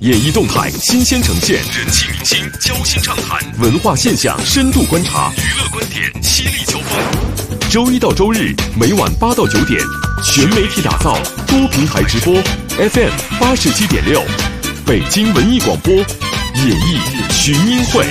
演艺动态新鲜呈现，人气明星交心畅谈，文化现象深度观察，娱乐观点犀利交锋。周一到周日每晚8到9点，全媒体打造，多平台直播 ，FM 87.6，北京文艺广播，演艺群英会。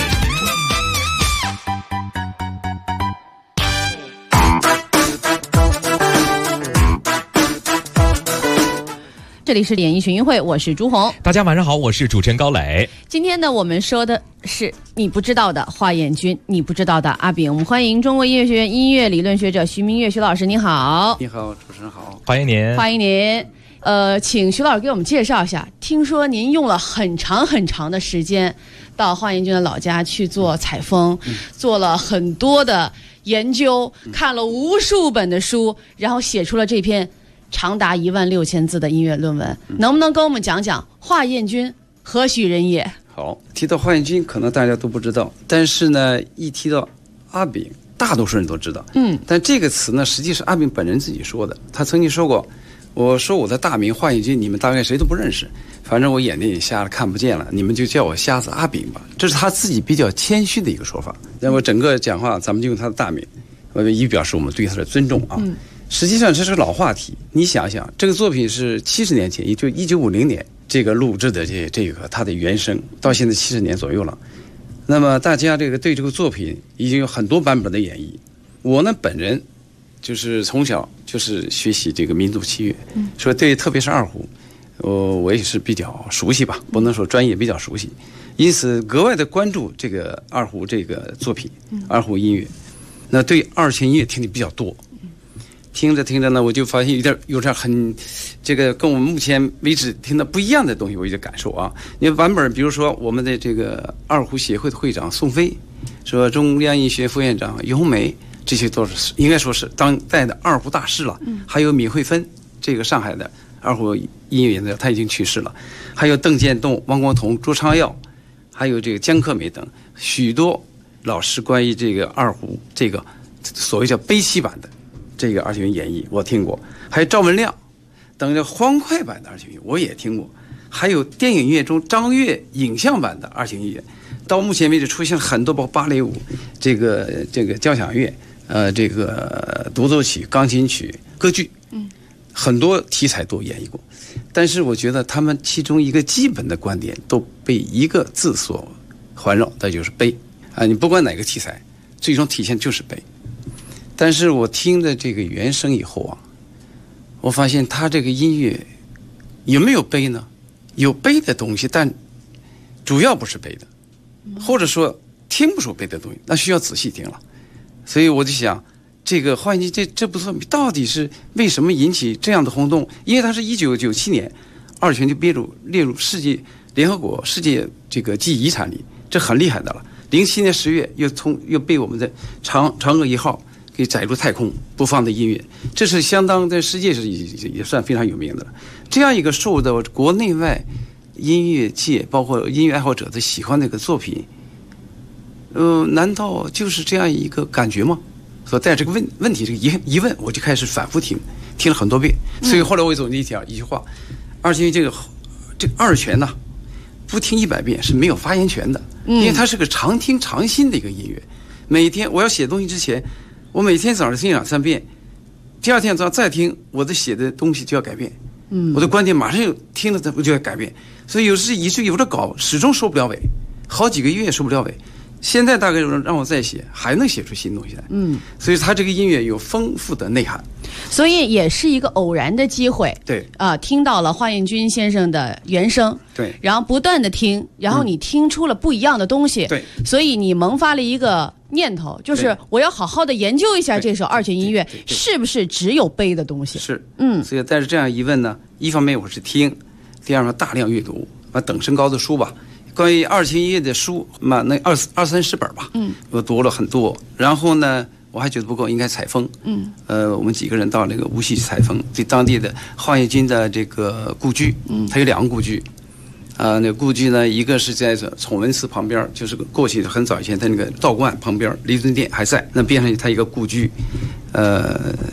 这里是演艺群英会，我是朱红。 大家晚上好，我是主持人高磊。 今天呢，我们说的是你不知道的华彦钧，你不知道的阿炳。我们欢迎中国音乐学院音乐理论学者徐明月徐老师，你好。 你好，主持人好， 欢迎您， 欢迎您。请徐老师给我们介绍一下，听说您用了很长的时间到华彦钧的老家去做采风，做了很多的研究，看了无数本的书，然后写出了这篇长达16000字的音乐论文。能不能跟我们讲讲华彦钧何许人也？ 好，提到华彦钧可能大家都不知道，但是呢一提到阿炳大多数人都知道。但这个词呢实际是阿炳本人自己说的。他曾经说过，我说我的大名华彦钧，你们大概谁都不认识，反正我眼睛也瞎了看不见了，你们就叫我瞎子阿炳吧。这是他自己比较谦虚的一个说法。那么整个讲话咱们就用他的大名，以表示我们对他的尊重啊。实际上这是个老话题，你想想，这个作品是70年前，也就1950年这个录制的这个它的原声，到现在70年左右了。那么大家这个对这个作品已经有很多版本的演绎。我呢本人就是从小就是学习这个民族器乐，所以对特别是二胡，我也是比较熟悉吧，不能说专业，比较熟悉，因此格外的关注这个二胡这个作品，二胡音乐。那对二泉音乐听的比较多。听着呢，我就发现有点很，这个跟我们目前为止听的不一样的东西，我有点感受啊。因为版本，比如说我们的这个二胡协会的会长宋飞，说中央音学院副院长于红梅，这些都是应该说是当代的二胡大师了。还有闵惠芬，这个上海的二胡音乐演奏，他已经去世了。还有邓建栋、汪光同、朱昌耀，还有这个江克美等许多老师关于这个二胡这个所谓叫悲戚版的这个二泉演绎我听过，还有赵文亮等着欢快版的二泉音乐我也听过，还有电影乐中张悦影像版的二泉音乐，到目前为止出现了很多，包括芭蕾舞、这个交响乐、这个独奏曲、钢琴曲、歌剧，很多题材都演绎过。但是我觉得他们其中一个基本的观点都被一个字所环绕，那就是悲啊！你不管哪个题材，最终体现就是悲。但是我听了这个原声以后啊，我发现他这个音乐有没有悲呢？有悲的东西，但主要不是悲的，或者说听不出悲的东西，那需要仔细听了。所以我就想，这个华彦钧这部作品到底是为什么引起这样的轰动？因为它是1997年二泉就列入联合国世界这个记忆遗产里，这很厉害的了。07年10月又被我们的嫦娥1号给载入太空播放的音乐，这是相当在世界上也算非常有名的了。这样一个受到国内外音乐界包括音乐爱好者的喜欢的一个作品，难道就是这样一个感觉吗？所带这个问题这个疑问，我就开始反复听了很多遍。所以后来我总结一句话：二泉这个二泉呢，不听100遍是没有发言权的，因为它是个常听常新的一个音乐。每天我要写东西之前，我每天早上听2、3遍，第二天早上再听，我的写的东西就要改变，我的观点马上听了我就要改变，所以以至于有的稿始终收不了尾，好几个月收不了尾。现在大概让我再写，还能写出新东西来。所以他这个音乐有丰富的内涵， 所以也是一个偶然的机会。 对听到了华彦钧先生的原声， 对， 然后不断的听，然后你听出了不一样的东西， 对， 所以你萌发了一个念头，就是我要好好的研究一下这首二泉音乐是不是只有悲的东西。是， 所以带着这样疑问呢，一方面我是听，第二方面大量阅读，等身高的书吧。关于二泉音乐的书嘛，那20-30本吧，我读了很多。然后呢，我还觉得不够，应该采风。我们几个人到那个无锡去采风，对当地的华彦钧的这个故居，他有2个故居。那个故居呢，一个是在崇文寺旁边，就是过去很早以前在那个道观旁边，离敦殿还在，那边上他一个故居。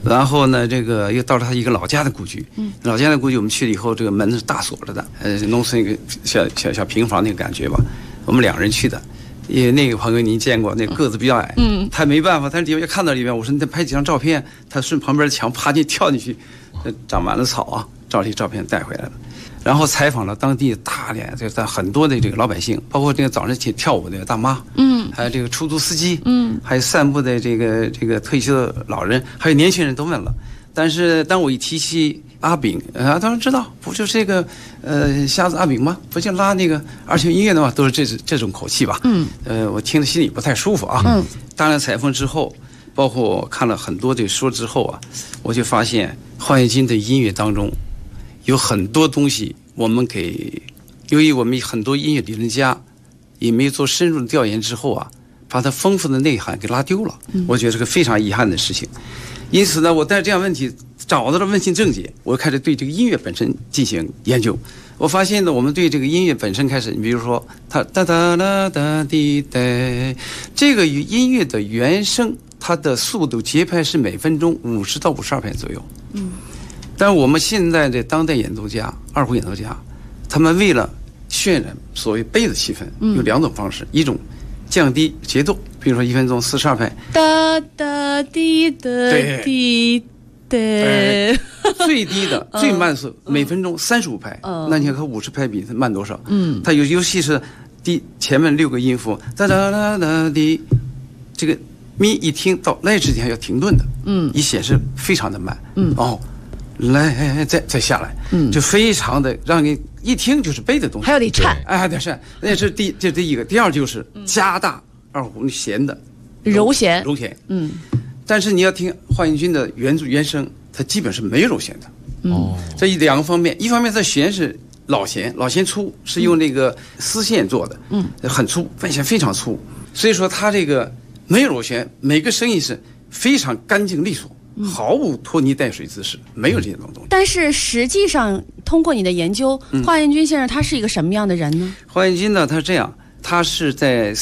然后呢，这个又到了他一个老家的故居。老家的故居我们去了以后，这个门是大锁着的，农村一个小平房那个感觉吧。我们2人去的，因为那个朋友您见过，那个子比较矮，他没办法，他里面看到里面，我说你再拍几张照片，他顺旁边的墙爬进跳进去，长满了草啊，照照片带回来了。然后采访了当地大量很多的这个老百姓，包括这个早上去跳舞的大妈，还有这个出租司机，还有散步的这个退休的老人，还有年轻人都问了。但是当我一提起阿炳，他说知道，不就是这个瞎子阿炳吗？不就拉那个二泉音乐的吗？都是这种口气吧。我听着心里不太舒服啊。当然采访之后，包括我看了很多的书之后啊，我就发现黄燕军的音乐当中有很多东西，我们由于我们很多音乐理论家也没有做深入的调研之后啊，把它丰富的内涵给拉丢了。我觉得是个非常遗憾的事情。因此呢，我带着这样问题找到了问题症结，我开始对这个音乐本身进行研究。我发现呢，我们对这个音乐本身开始，你比如说它哒哒啦哒滴哒，这个音乐的原声，它的速度节拍是每分钟50到52拍左右。但我们现在的当代演奏家、二胡演奏家，他们为了渲染所谓悲的气氛，有2种方式，一种降低节奏，比如说1分钟42拍， 哒哒滴哒滴哒， 最低的最慢是每分钟35拍，那你看和50拍比，它慢多少？它尤其是前面6个音符哒哒哒哒滴，这个咪一听到来之前要停顿的，一显示非常的慢，来再下来，就非常的让你一听就是悲的东西， 还有得颤， 对是，那是第一个，第二就是加大二胡弦的柔弦， 但是你要听黄燕军的原声，它基本是没有柔弦的。这2个方面，一方面它弦是老弦粗，是用那个丝线做的，很粗，分弦非常粗，所以说它这个没有柔弦，每个声音是非常干净利索。毫无拖泥带水姿势，没有这种东西。 但是实际上，通过你的研究，黄燕军先生他是一个什么样的人呢？ 黄燕军呢，他是这样，他是在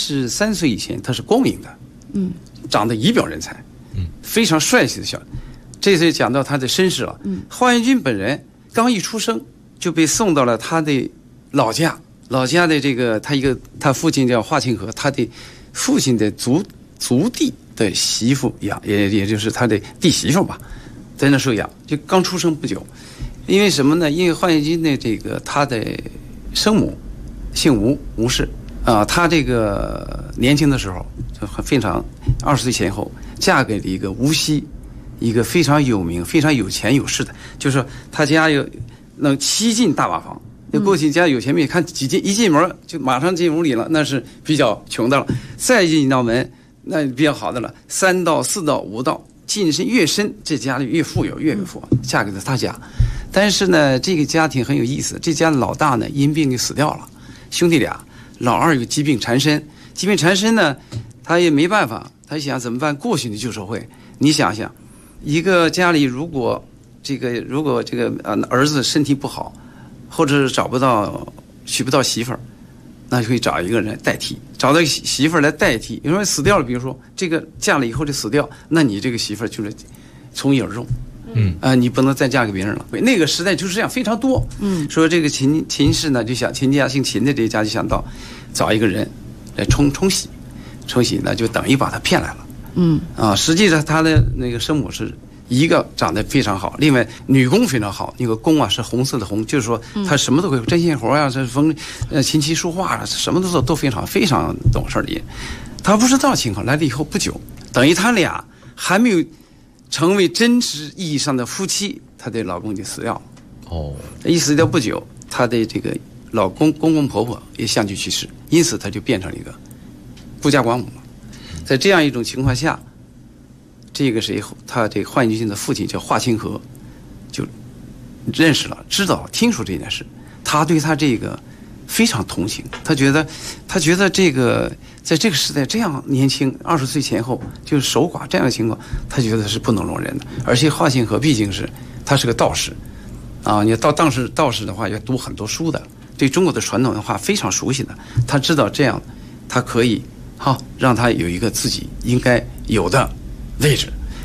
33岁以前，他是光明的，长得仪表人才，非常帅气的小。这就讲到他的身世了。黄燕军本人刚一出生就被送到了他的老家的这个他父亲叫华清河，他的父亲的族弟的媳妇养，也就是他的弟媳妇吧，在那时候养，就刚出生不久。因为什么呢？因为黄燕军的他的生母姓吴氏啊，他这个年轻的时候就非常20岁前后嫁给了一个无锡一个非常有名、非常有钱有势的，就是说他家有能7进大瓦房。过去家有钱没看一进门就马上进屋里了，那是比较穷的了。再进一道门，那比较好的了。3道、4道、5道，进深越深，这家里越富有，越有富，嫁给了他家。但是呢，这个家庭很有意思，这家的老大呢因病就死掉了，兄弟俩，老二有疾病缠身，呢，他也没办法，他想怎么办？过去的旧社会，你想想，一个家里如果这个儿子身体不好，或者是娶不到媳妇儿，那就可以找一个人代替，找到媳妇儿来代替。有人死掉了，比如说这个嫁了以后就死掉，那你这个媳妇儿就是从一而终，你不能再嫁给别人了。那个时代就是这样，非常多。说这个秦氏呢，就想秦家姓秦的这一家就想到找一个人来冲洗呢，就等于把他骗来了。实际上他的那个生母是一个长得非常好，另外女工非常好，那个工啊是红色的红，就是说她什么都会，针线活呀，这琴棋书画啊，什么都非常非常懂事的人。他不知道情况，来了以后不久，等于他俩还没有成为真实意义上的夫妻，她的老公就死掉了。一死掉不久，她的这个老公公婆婆也相继去世，因此她就变成了一个孤家寡母了。在这样一种情况下，这个谁，他这个黄燕军的父亲叫华清河，就认识了，听说这件事，他对他这个非常同情，他觉得这个在这个时代这样年轻，20岁前后就是守寡这样的情况，他觉得是不能容忍的。而且华清河毕竟他是个道士，你到当时道士的话要读很多书的，对中国的传统文化非常熟悉的，他知道这样，他可以让他有一个自己应该有的位置。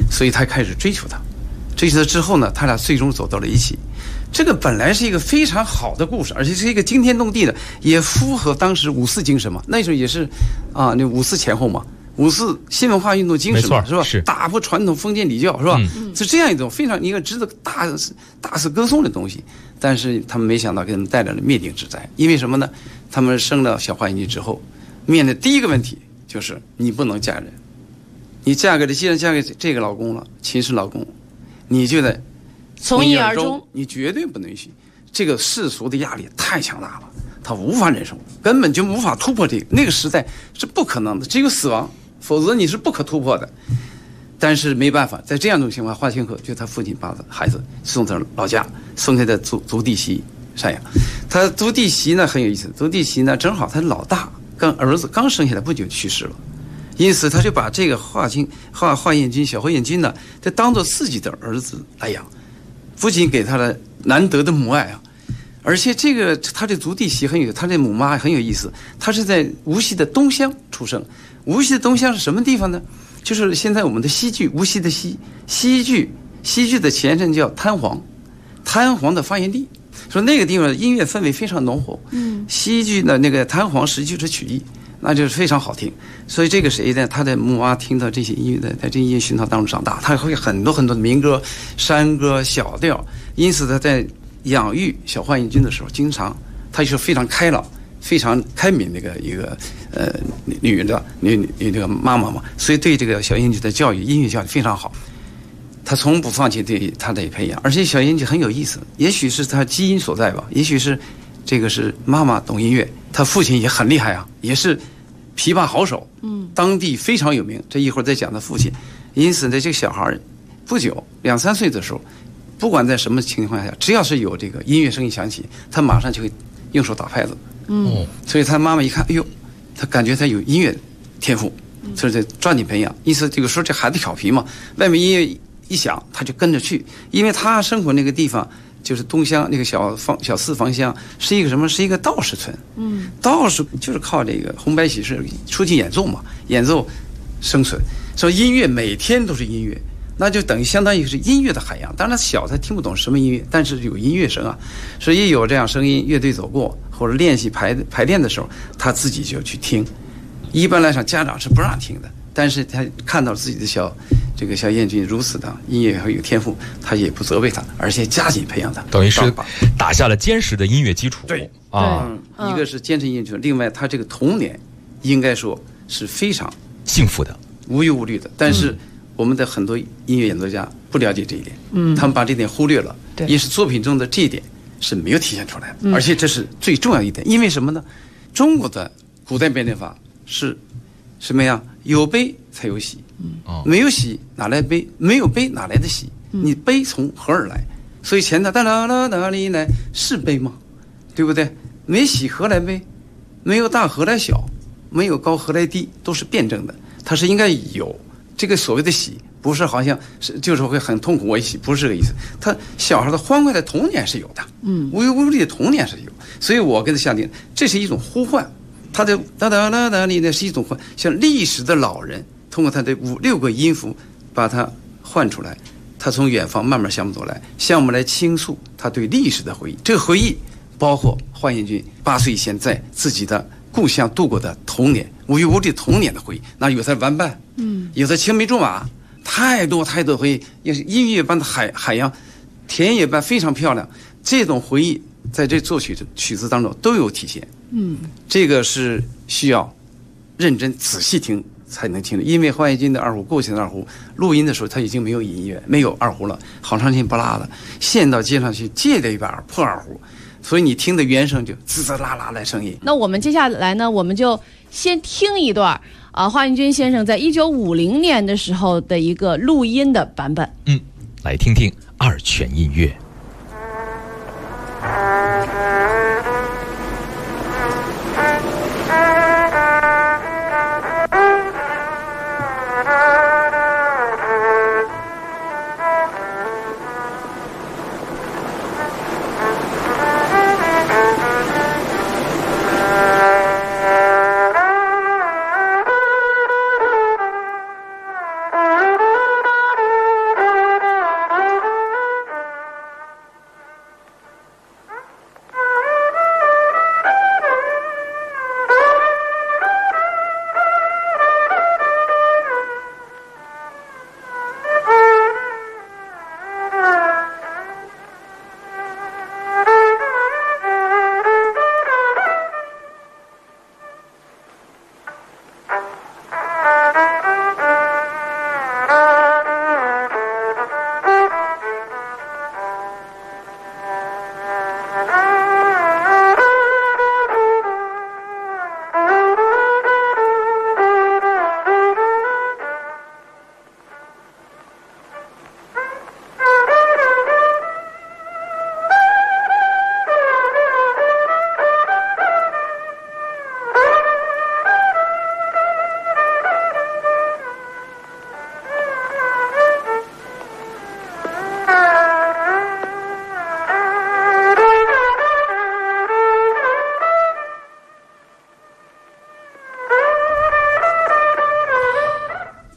所以他开始追求她。追求她之后呢，他俩最终走到了一起。这个本来是一个非常好的故事，而且是一个惊天动地的，也符合当时五四精神嘛。那时候也是那五四前后嘛，五四新文化运动精神嘛，是吧？ 是打破传统封建礼教，是吧？是这样一种非常一个值得大肆歌颂的东西。但是他们没想到给他们带来了灭顶之灾，因为什么呢？他们生了小花眼睛之后，面对第一个问题就是你不能嫁人，你既然嫁给这个老公了，秦氏老公，你就得从一而终， 你绝对不能允许。这个世俗的压力太强大了，他无法忍受，根本就无法突破这个。那个时代是不可能的，只有死亡，否则你是不可突破的。但是没办法，在这样一种情况下，华清河就他父亲把孩子送到老家，送给他族弟媳赡养。他族弟媳呢很有意思，族弟媳呢正好他老大儿子刚生下来不久去世了，因此他就把这个华彦钧小华彦钧呢，就当做自己的儿子来养。父亲给他的难得的母爱啊，而且这个他这族弟媳很有，他这母妈很有意思，他是在无锡的东乡出生。无锡的东乡是什么地方呢？就是现在我们的西剧，无锡的西剧的前身叫滩黄的发源地。说那个地方音乐氛围非常浓厚，西剧的那个滩黄实际就是曲艺，那就是非常好听。所以这个谁呢？他的母妈听到这些音乐的，在这音乐熏陶当中长大，他会很多很多的民歌、山歌、小调。因此他在养育小华彦钧的时候，经常他就是非常开朗、非常开明的一个女这个妈妈嘛，所以对这个小彦钧的教育、音乐教育非常好。他从不放弃对他的培养，而且小彦钧很有意思，也许是他基因所在吧，也许是这个是妈妈懂音乐，他父亲也很厉害啊，也是琵琶好手，当地非常有名。这一会儿再讲他父亲。因此呢，这个小孩不久2、3岁的时候，不管在什么情况下，只要是有这个音乐声音响起，他马上就会用手打拍子。所以他妈妈一看，哎呦，他感觉他有音乐天赋，所以就抓紧培养。因此这个时候这孩子调皮嘛，外面音乐一响他就跟着去，因为他生活那个地方就是东乡那个小四房乡，是一个什么？是一个道士村。道士就是靠这个红白喜事出去演奏嘛，演奏生存。所以音乐每天都是音乐，那就等于相当于是音乐的海洋。当然小他听不懂什么音乐，但是有音乐声啊，所以有这样声音，乐队走过或者练习排练的时候，他自己就去听。一般来讲家长是不让听的，但是他看到自己的小彦钧如此的音乐很有天赋，他也不责备他，而且加紧培养他， 等于是打下了坚实的音乐基础。 对啊， 一个是坚持音乐基础，另外他这个童年应该说是非常幸福的， 无忧无虑的。但是我们的很多音乐演奏家不了解这一点，他们把这点忽略了，也是作品中的这一点是没有体现出来的，而且这是最重要一点。因为什么呢？中国的古代编练法是什么呀？有悲才有喜，没有喜哪来悲？没有悲哪来的喜？你悲从何而来？所以前头哒啦啦哪里来是悲吗？对不对？没喜何来悲？没有大何来小？没有高何来低？都是辩证的，它是应该有这个所谓的喜，不是好像是就是会很痛苦为喜，不是这个意思。他小孩的欢快的童年是有的，无忧无虑的童年是有。所以我跟他下定，这是一种呼唤。他的哒哒啦哒里呢是一种唤，像历史的老人通过他的5、6个音符把它唤出来，他从远方慢慢向我们走来，向我们来倾诉他对历史的回忆。这个回忆包括华彦钧8岁以前在自己的故乡度过的童年，无忧无虑童年的回忆。那有他玩伴，有他青梅竹马，太多太多回忆，也是音乐般的海洋，田野般非常漂亮。这种回忆在这作曲子当中都有体现。这个是需要认真仔细听才能听的，因为华彦钧的二胡，过去的二胡录音的时候他已经没有音乐，没有二胡了，好长时间不拉了，现到街上去借了一把破二胡，所以你听的原声就滋滋啦啦的声音。 那我们接下来呢，我们就先听一段华彦钧先生在1950年的时候的一个录音的版本。 来听听二泉音乐。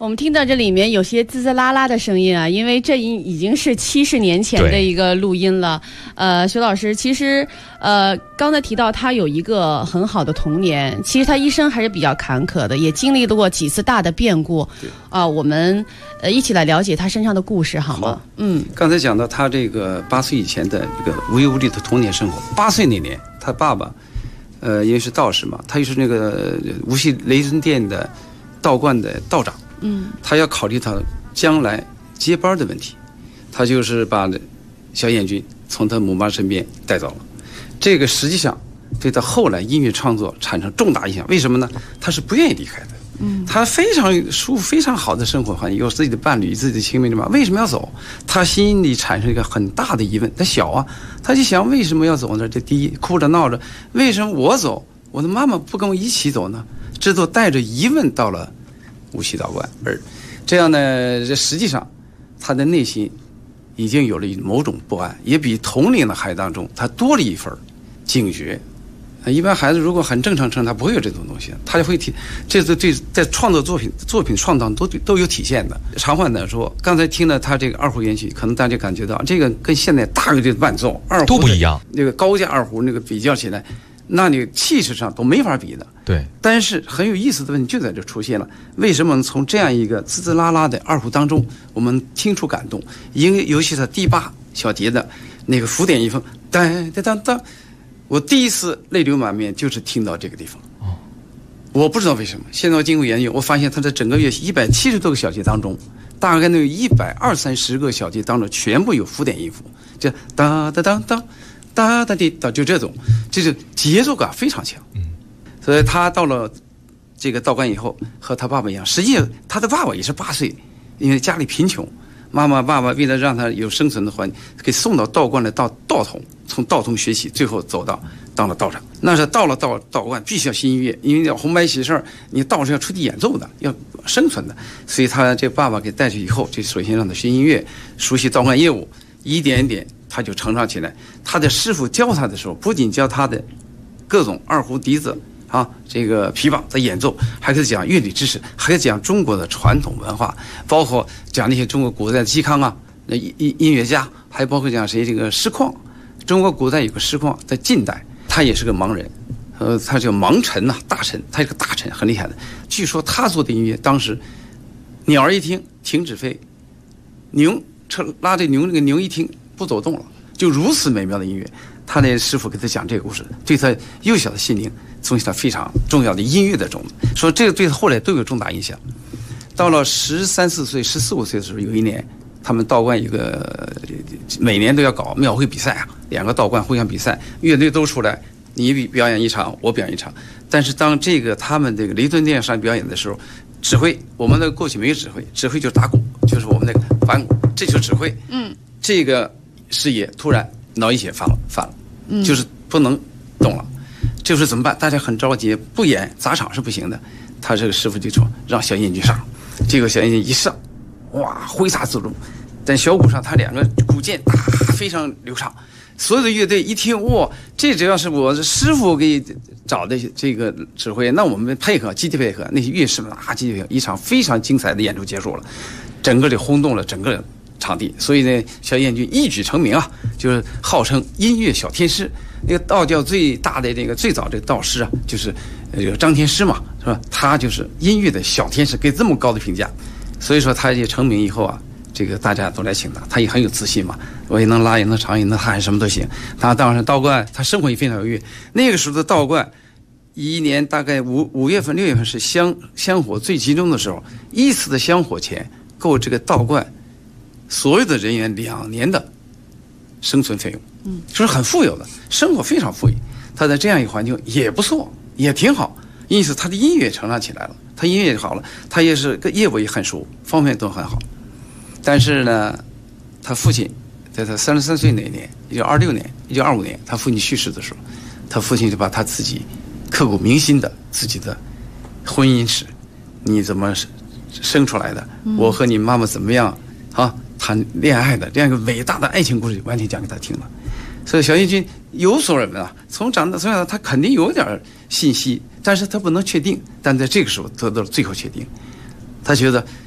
们听到这里面有些滋滋啦啦的声音啊，因为这已经是70年前的一个录音了。徐老师，其实刚才提到他有一个很好的童年，其实他一生还是比较坎坷的，也经历过几次大的变故。我们一起来了解他身上的故事好吗？ 刚才讲到他这个8岁以前的这个无忧无虑的童年生活。8岁那年，他爸爸因为是道士嘛，他又是那个无锡雷尊殿的道观的道长。他要考虑他将来接班的问题，他就是把小燕军从他母妈身边带走了。这个实际上对他后来音乐创作产生重大影响。为什么呢？他是不愿意离开的。他非常舒服、非常好的生活环境，有自己的伴侣、自己的亲密的嘛，为什么要走？他心里产生一个很大的疑问。他小啊，他就想为什么要走呢？这第一，哭着闹着，为什么我走，我的妈妈不跟我一起走呢？这都带着疑问到了无锡道观，而这样呢，这实际上他的内心已经有了某种不安，也比同龄的孩子当中他多了一份警觉。一般孩子如果很正常成长，他不会有这种东西，他就会这是对在创作作品创造都有体现的。长话短说，刚才听了他这个二胡乐曲，可能大家感觉到这个跟现在大乐队的伴奏二胡都不一样， 那个高价二胡那个比较起来，那你气势上都没法比的。 对， 但是很有意思的问题就在这出现了：为什么从这样一个滋滋啦啦的二胡当中，我们听出感动？因为尤其是第8小节的那个浮点一风，当当当当，我第一次泪流满面，就是听到这个地方。我不知道为什么，现在我经过研究，我发现它在整个乐器170多个小节当中，大概能有120-130个小节当中全部有浮点音符，就哒哒当当。哒哒滴哒，就这种，就是节奏感非常强。所以他到了这个道观以后，和他爸爸一样，实际上他的爸爸也是8岁，因为家里贫穷，爸爸为了让他有生存的环境，给送到道观来到道童，从道童学习，最后走到当了道长。那是到了道观必须要学音乐，因为要红白喜事，你道士要出去演奏的，要生存的，所以他这爸爸给带去以后，就首先让他学音乐，熟悉道观业务，一点一点。他就成长起来。他的师傅教他的时候，不仅教他的各种二胡、笛子啊，这个琵琶的演奏，还给他讲乐理知识，还给他讲中国的传统文化，包括讲那些中国古代的嵇康啊，那音乐家，还包括讲谁这个师旷。中国古代有个师旷，在近代他也是个盲人，他叫盲臣呐，大臣，他是个大臣，很厉害的。据说他做的音乐，当时鸟儿一听停止飞，牛拉着牛，那个牛一听不走动了，就如此美妙的音乐。他的师傅给他讲这个故事，对他幼小的心灵种下了非常重要的音乐的种子，说这个对他后来都有重大影响。到了13、14岁、14、15岁的时候，有一年他们道观一个每年都要搞庙会比赛啊，2个道观互相比赛，乐队都出来，你表演一场，我表演一场。但是当这个他们这个雷敦殿上表演的时候，指挥我们的过去没有指挥，指挥就是打鼓，就是我们那个板鼓，这就是指挥。这个师爷突然脑溢血犯了，就是不能动了，这时候怎么办？大家很着急，不演砸场是不行的。他这个师傅就说让小燕军上，这个小燕军一上，哇，挥洒自如，在小鼓上他2个鼓键非常流畅。所有的乐队一听，哇，这只要是我师傅给找的这个指挥，那我们配合，集体配合，那些乐师们集体配合，一场非常精彩的演出结束了，整个就轰动了整个场地。所以呢，小燕军一举成名啊，就是号称音乐小天师。那个道教最大的这个最早这个道师啊，就是这个张天师嘛，是吧？他就是音乐的小天使，给这么高的评价。所以说他也成名以后啊，这个大家都来请他，他也很有自信嘛，我也能拉，也能唱，也能弹，什么都行。他当然道观，他生活也非常有乐。那个时候的道观，一年大概5月份、6月份是香火最集中的时候，一次的香火钱够这个道观所有的人员2年的生存费用。就是很富有的，生活非常富裕。他在这样一个环境也不错，也挺好，因此他的音乐成长起来了，他音乐也好了，他也是个业务也很熟，方面都很好。但是呢，他父亲在他33岁那年，1926年、1925年，他父亲去世的时候，他父亲就把他自己刻骨铭心的自己的婚姻史，你怎么生出来的，我和你妈妈怎么样啊谈恋爱的这样一个伟大的爱情故事，完全讲给他听了。所以小燕军有所耳闻啊，从小他肯定有点信息，但是他不能确定。但在这个时候得到了最后确定，他觉得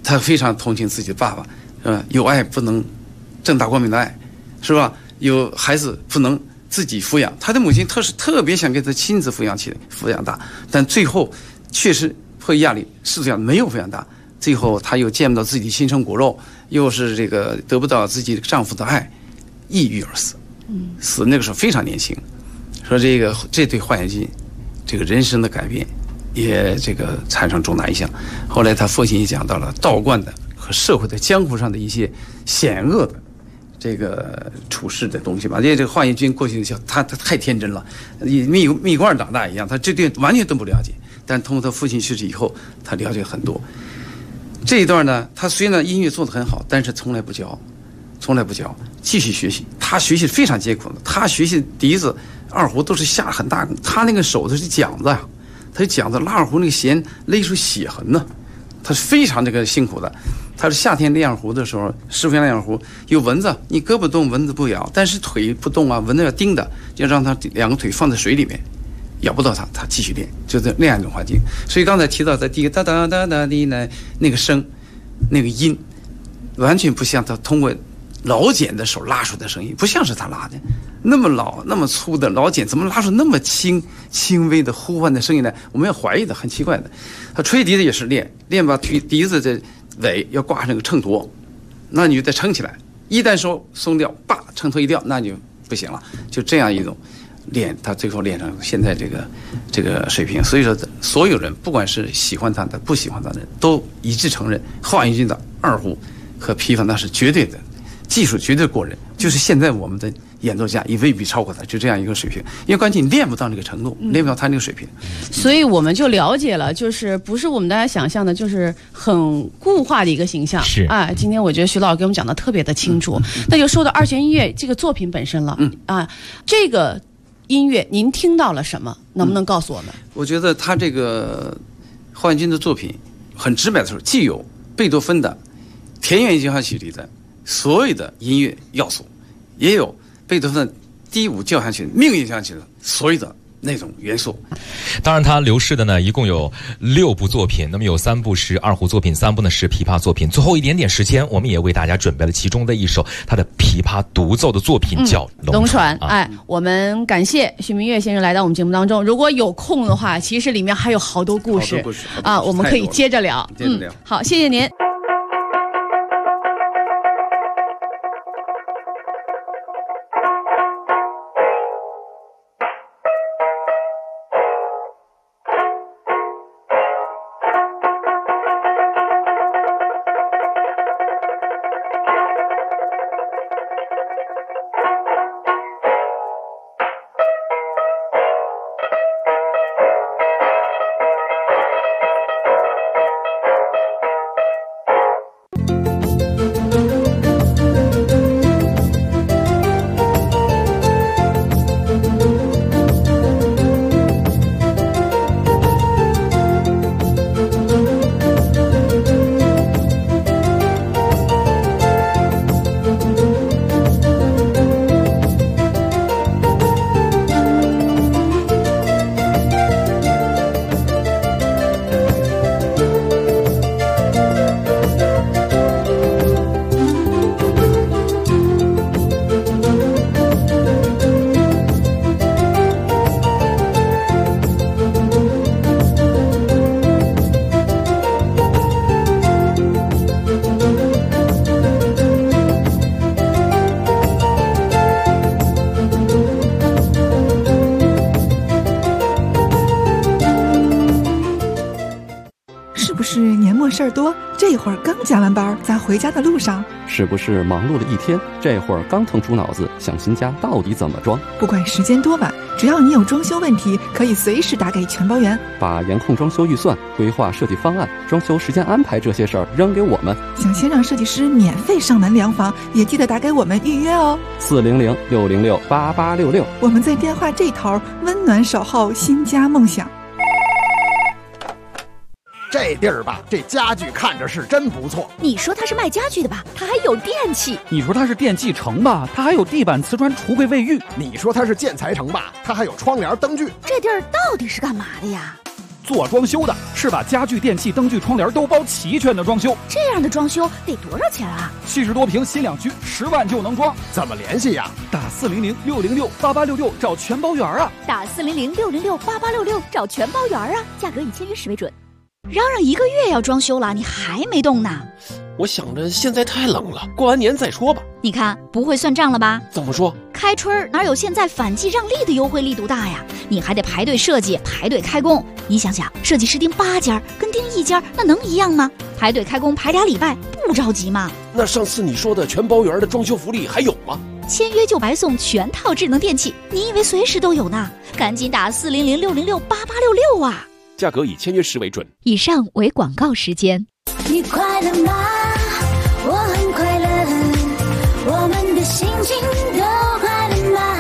他非常同情自己的爸爸，是吧？有爱不能正大光明的爱，是吧？有孩子不能自己抚养，他的母亲特别想给他亲自抚养大，但最后确实迫于压力，是这样没有抚养大。最后他又见不到自己亲生骨肉，又是这个得不到自己丈夫的爱，抑郁而死。死那个时候非常年轻。说这对华严经这个人生的改变也这个产生重大影响。后来他父亲也讲到了道观的和社会的江湖上的一些险恶的这个处事的东西吧。因为这个华严经过去的他太天真了，蜜罐长大一样，他这对完全都不了解。但通过他父亲去世以后，他了解很多。这一段呢，他虽然音乐做得很好，但是从来不教，继续学习。他学习非常艰苦的，他学习笛子、二胡都是下很大功。他那个手的是桨子呀，他桨子拉二胡那个弦勒出血痕呢，他是非常这个辛苦的。他是夏天练二胡的时候，师傅练二胡有蚊子，你胳膊动蚊子不咬，但是腿不动啊，蚊子要叮的，就让他两个腿放在水里面。咬不到他继续练，就是那样一种环境。所以刚才提到在第一个哒哒哒哒的那个声，那个音，完全不像他通过老茧的手拉出的声音，不像是他拉的，那么老那么粗的老茧，怎么拉出那么轻微的呼唤的声音来？我们要怀疑的，很奇怪的。他吹笛子也是练把笛子的尾要挂上个秤砣，那你就得撑起来，一旦松掉，叭，秤砣一掉，那你就不行了。就这样一种。练他最后练成现在这个水平，所以说所有人不管是喜欢他的不喜欢他的人都一致承认华严经的二胡和琵琶那是绝对的技术，绝对过人。就是现在我们的演奏家也未必超过他，就这样一个水平。因为关键你练不到那个程度，练不到他那个水平， 所以我们就了解了，就是不是我们大家想象的，就是很固化的一个形象。 是啊，今天我觉得徐老师给我们讲的特别的清楚。那就说到二泉音乐这个作品本身了。这个音乐您听到了什么？能不能告诉我们？ 我觉得他这个华严经的作品很直白的说，既有贝多芬的田园交响曲里的所有的音乐要素，也有贝多芬的第5交响曲命运交响曲的所有的那种元素。 当然他流逝的呢一共有6部作品，那么有3部是二胡作品，3部呢是琵琶作品。最后一点点时间，我们也为大家准备了其中的一首他的琵琶独奏的作品，叫龙船。 我们感谢许明月先生来到我们节目当中。如果有空的话，其实里面还有好多故事啊，我们可以接着聊。好，谢谢您。 事儿多，这会儿刚加完班，在回家的路上。 是不是忙碌了一天，这会儿刚腾出脑子想新家到底怎么装？ 不管时间多晚，只要你有装修问题，可以随时打给全包员， 把严控装修预算、规划设计方案、装修时间安排这些事儿扔给我们。 想先让设计师免费上门量房，也记得打给我们预约哦。 400-606-8866， 我们在电话这头温暖守候新家梦想。 这地儿吧，这家具看着是真不错。 你说它是卖家具的吧，它还有电器。 你说它是电器城吧，它还有地板、瓷砖、橱柜、卫浴。 你说它是建材城吧，它还有窗帘、灯具。 这地儿到底是干嘛的呀？ 做装修的是把家具、电器、灯具、窗帘都包齐全的装修。 这样的装修得多少钱啊 ？70多平新两居，10万就能装。 怎么联系呀？ 打400-606-8866找全包圆啊！ 打400-606-8866找全包圆啊！价格以签约时为准。嚷嚷1个月要装修了，你还没动呢？ 我想着现在太冷了，过完年再说吧。 你看不会算账了吧？ 怎么说？ 开春哪有现在反季让利的优惠力度大呀？你还得排队设计，排队开工。你想想，设计师盯8家跟盯1家那能一样吗？排队开工排2礼拜，不着急吗？ 那上次你说的全包圆的装修福利还有吗？ 签约就白送全套智能电器，你以为随时都有呢？赶紧打400-606-8866啊！ 价格以签约时为准。 以上为广告时间。 你快乐吗？我很快乐，我们的心情都快乐吗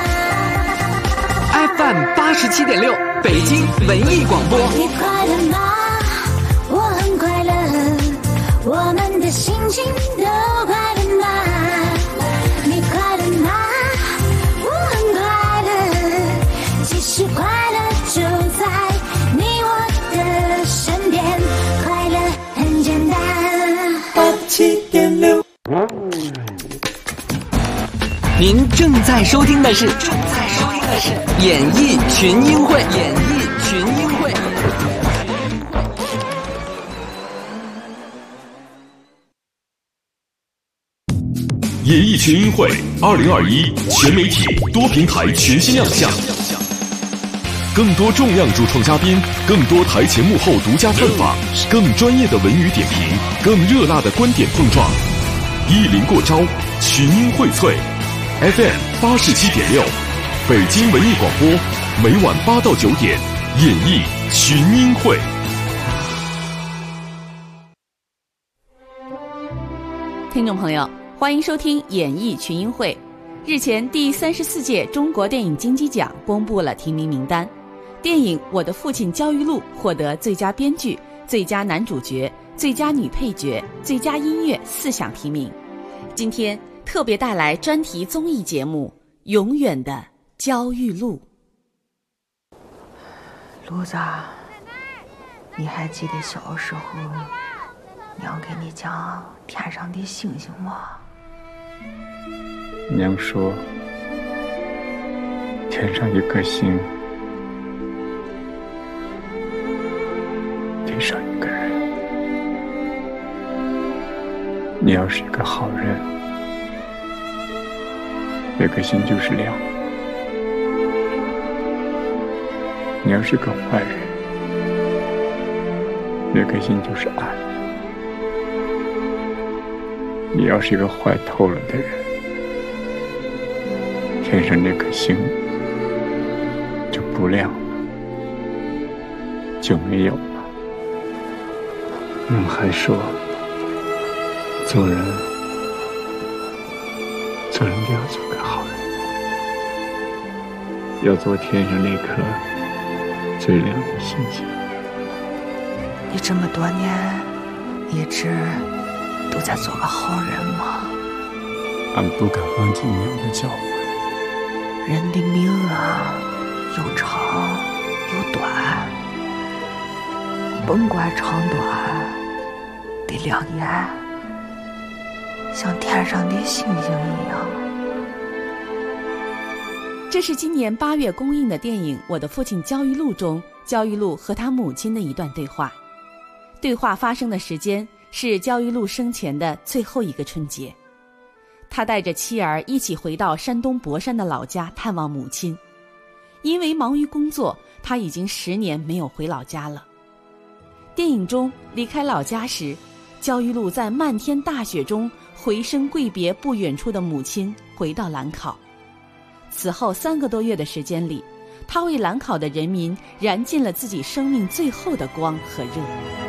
？FM 87.6，北京文艺广播。 你快乐吗？我很快乐，我们的心情都快乐吗？你快乐吗？我很快乐，其实快乐就在你我的身边，快乐很简单。87.6， 您正在收听的是演艺群英会。 演艺群英会2021全媒体多平台全新亮相，更多重量主创嘉宾，更多台前幕后独家探访，更专业的文娱点评，更热辣的观点碰撞，一临过招，群英荟萃。FM 87.6，北京文艺广播，每晚8到9点，演艺群英会。 听众朋友，欢迎收听演艺群英会。日前，第34届中国电影金鸡奖公布了提名名单，电影《我的父亲焦裕禄》获得最佳编剧、最佳男主角、最佳女配角、最佳音乐4项提名。今天特别带来专题综艺节目《永远的焦裕禄》。 路子，你还记得小时候娘给你讲天上的星星吗？ 娘说，天上一颗星，地上一个人。你要是一个好人，那颗星就是亮；你要是个坏人，那颗星就是暗；你要是一个坏透了的人，天上那颗星就不亮了，就没有了。娘还说，做人都要做个好人，要做天上那颗最亮的星星。 你这么多年一直都在做个好人吗？ 俺不敢忘记娘的教诲。 人的命啊，有长有短，甭管长短，得亮眼，像天上的星星一样。 这是今年8月公映的电影《我的父亲焦裕禄》中焦裕禄和他母亲的一段对话。对话发生的时间是焦裕禄生前的最后一个春节，他带着妻儿一起回到山东博山的老家探望母亲。因为忙于工作，他已经10年没有回老家了。电影中离开老家时，焦裕禄在漫天大雪中回身跪别不远处的母亲，回到兰考。此后3个多月的时间里，他为兰考的人民燃尽了自己生命最后的光和热。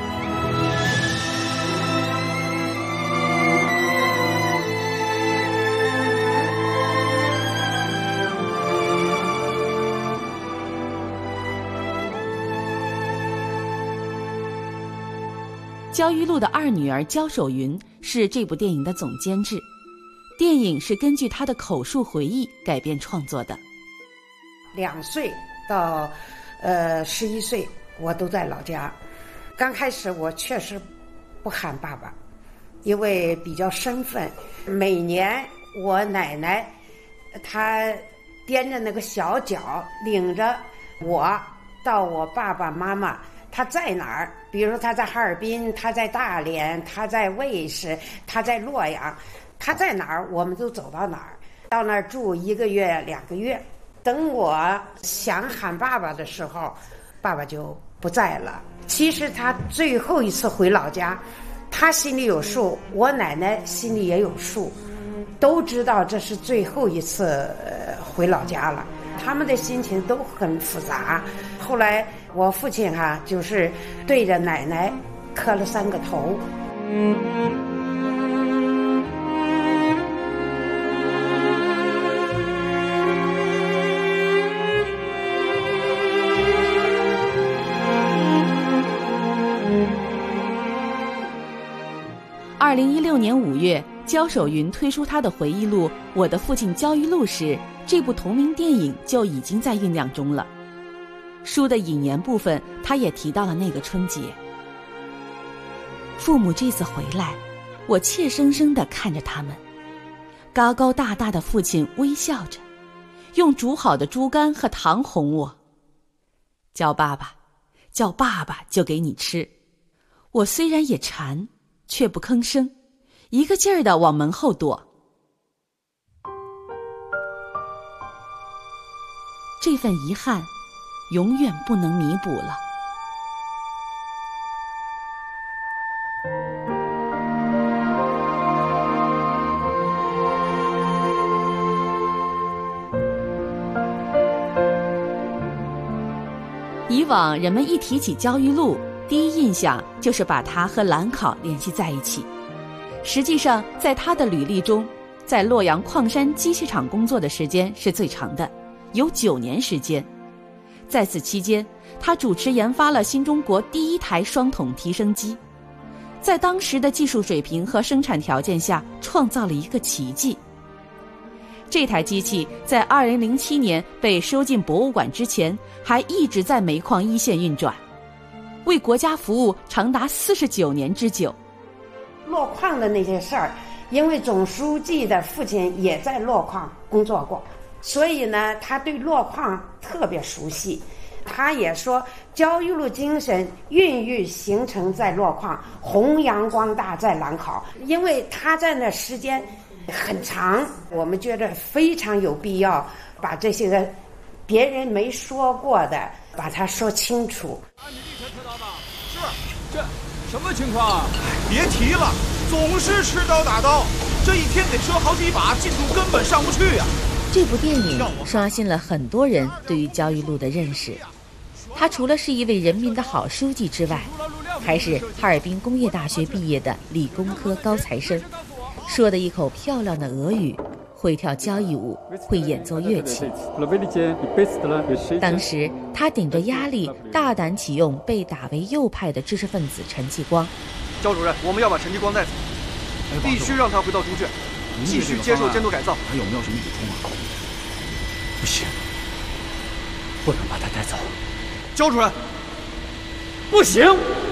焦裕禄的2女儿焦守云是这部电影的总监制，电影是根据她的口述回忆改编创作的。 2岁到11岁， 我都在老家。刚开始我确实不喊爸爸，因为比较身份。每年我奶奶她踮着那个小脚，领着我到我爸爸妈妈他在哪儿，比如说他在哈尔滨，他在大连，他在卫士，他在洛阳，他在哪儿我们都走到哪儿，到那儿住1个月2个月。等我想喊爸爸的时候，爸爸就不在了。其实他最后一次回老家，他心里有数，我奶奶心里也有数，都知道这是最后一次回老家了，他们的心情都很复杂。后来我父亲就是对着奶奶磕了3个头。 2016年5月，焦守云推出他的回忆录《我的父亲焦裕禄》时，这部同名电影就已经在酝酿中了。书的引言部分，他也提到了那个春节。父母这次回来，我怯生生地看着他们，高高大大的父亲微笑着，用煮好的猪肝和糖哄我。叫爸爸，叫爸爸就给你吃。我虽然也馋，却不吭声，一个劲儿地往门后躲。这份遗憾永远不能弥补了。以往人们一提起焦裕禄，第一印象就是把他和兰考联系在一起。实际上，在他的履历中，在洛阳矿山机械厂工作的时间是最长的，有9年时间。在此期间，他主持研发了新中国第1台双筒提升机，在当时的技术水平和生产条件下，创造了一个奇迹。这台机器在2007年被收进博物馆之前，还一直在煤矿一线运转，为国家服务长达49年之久。 落矿的那些事儿，因为总书记的父亲也在落矿工作过，所以呢，他对落矿特别熟悉。他也说，焦裕禄精神孕育形成在落矿，弘扬光大在兰考，因为他在那时间很长，我们觉得非常有必要把这些个别人没说过的，把它说清楚。 你立刻撤刀吧。是，这什么情况啊？别提了，总是持刀打刀，这一天得折好几把，进度根本上不去呀。 这部电影刷新了很多人对于焦裕禄的认识。他除了是一位人民的好书记之外，还是哈尔滨工业大学毕业的理工科高材生，说的一口漂亮的俄语，会跳交谊舞，会演奏乐器。当时他顶着压力，大胆启用被打为右派的知识分子陈继光。 焦主任，我们要把陈继光带走，必须让他回到猪圈，继续接受监督改造。 还有没有什么补充啊？不行，不能把他带走。 焦主任， 不行，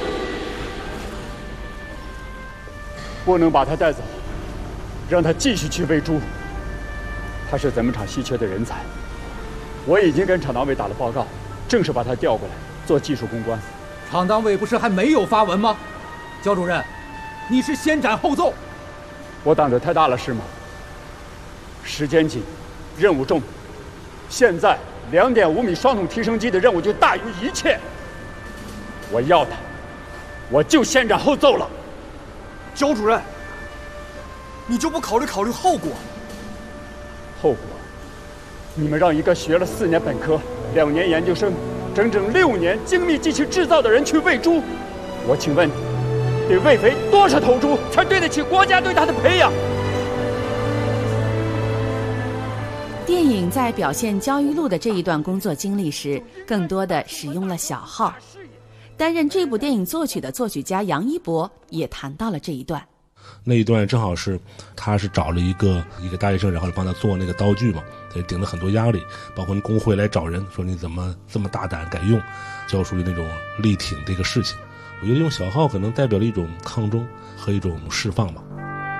不能把他带走，让他继续去喂猪。他是咱们厂稀缺的人才，我已经跟厂党委打了报告，正式把他调过来做技术攻关。 厂党委不是还没有发文吗？焦主任，你是先斩后奏。 我胆子太大了是吗？时间紧，任务重，现在2.5米双筒提升机的任务就大于一切。我要他，我就先斩后奏了。 焦主任，你就不考虑后果？ 后果？你们让一个学了4年本科、2年研究生、整整6年精密机器制造的人去喂猪，我请问，得喂肥多少头猪才对得起国家对他的培养？ 电影在表现焦裕禄的这一段工作经历时，更多的使用了小号。担任这部电影作曲的作曲家杨一博也谈到了这一段。 那一段正好是他是找了一个大学生，然后帮他做那个刀具嘛，他顶了很多压力，包括工会来找人说你怎么这么大胆敢用，就属于那种力挺这个事情。我觉得用小号可能代表了一种抗争和一种释放吧。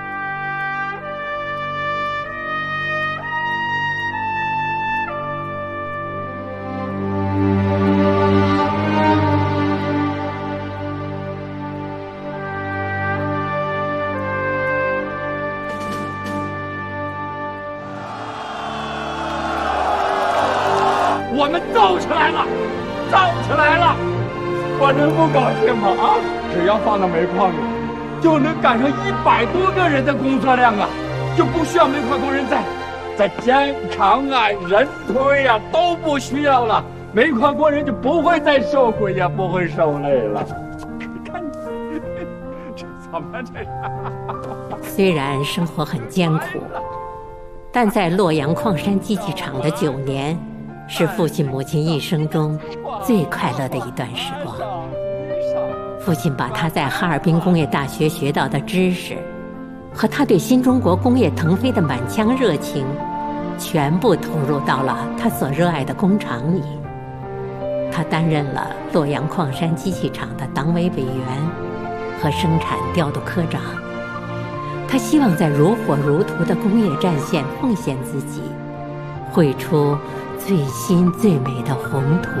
我们造起来了，造起来了！我能不高兴吗？啊，只要放到煤矿里，就能赶上100多个人的工作量啊，就不需要煤矿工人在肩扛啊、人推啊，都不需要了。煤矿工人就不会再受苦，也不会受累了。看你，这怎么这样？ 虽然生活很艰苦，但在洛阳矿山机器厂的9年。是父亲母亲一生中最快乐的一段时光。父亲把他在哈尔滨工业大学学到的知识，和他对新中国工业腾飞的满腔热情，全部投入到了他所热爱的工厂里。他担任了洛阳矿山机器厂的党委委员和生产调度科长。他希望在如火如荼的工业战线奉献自己，绘出最新最美的宏图。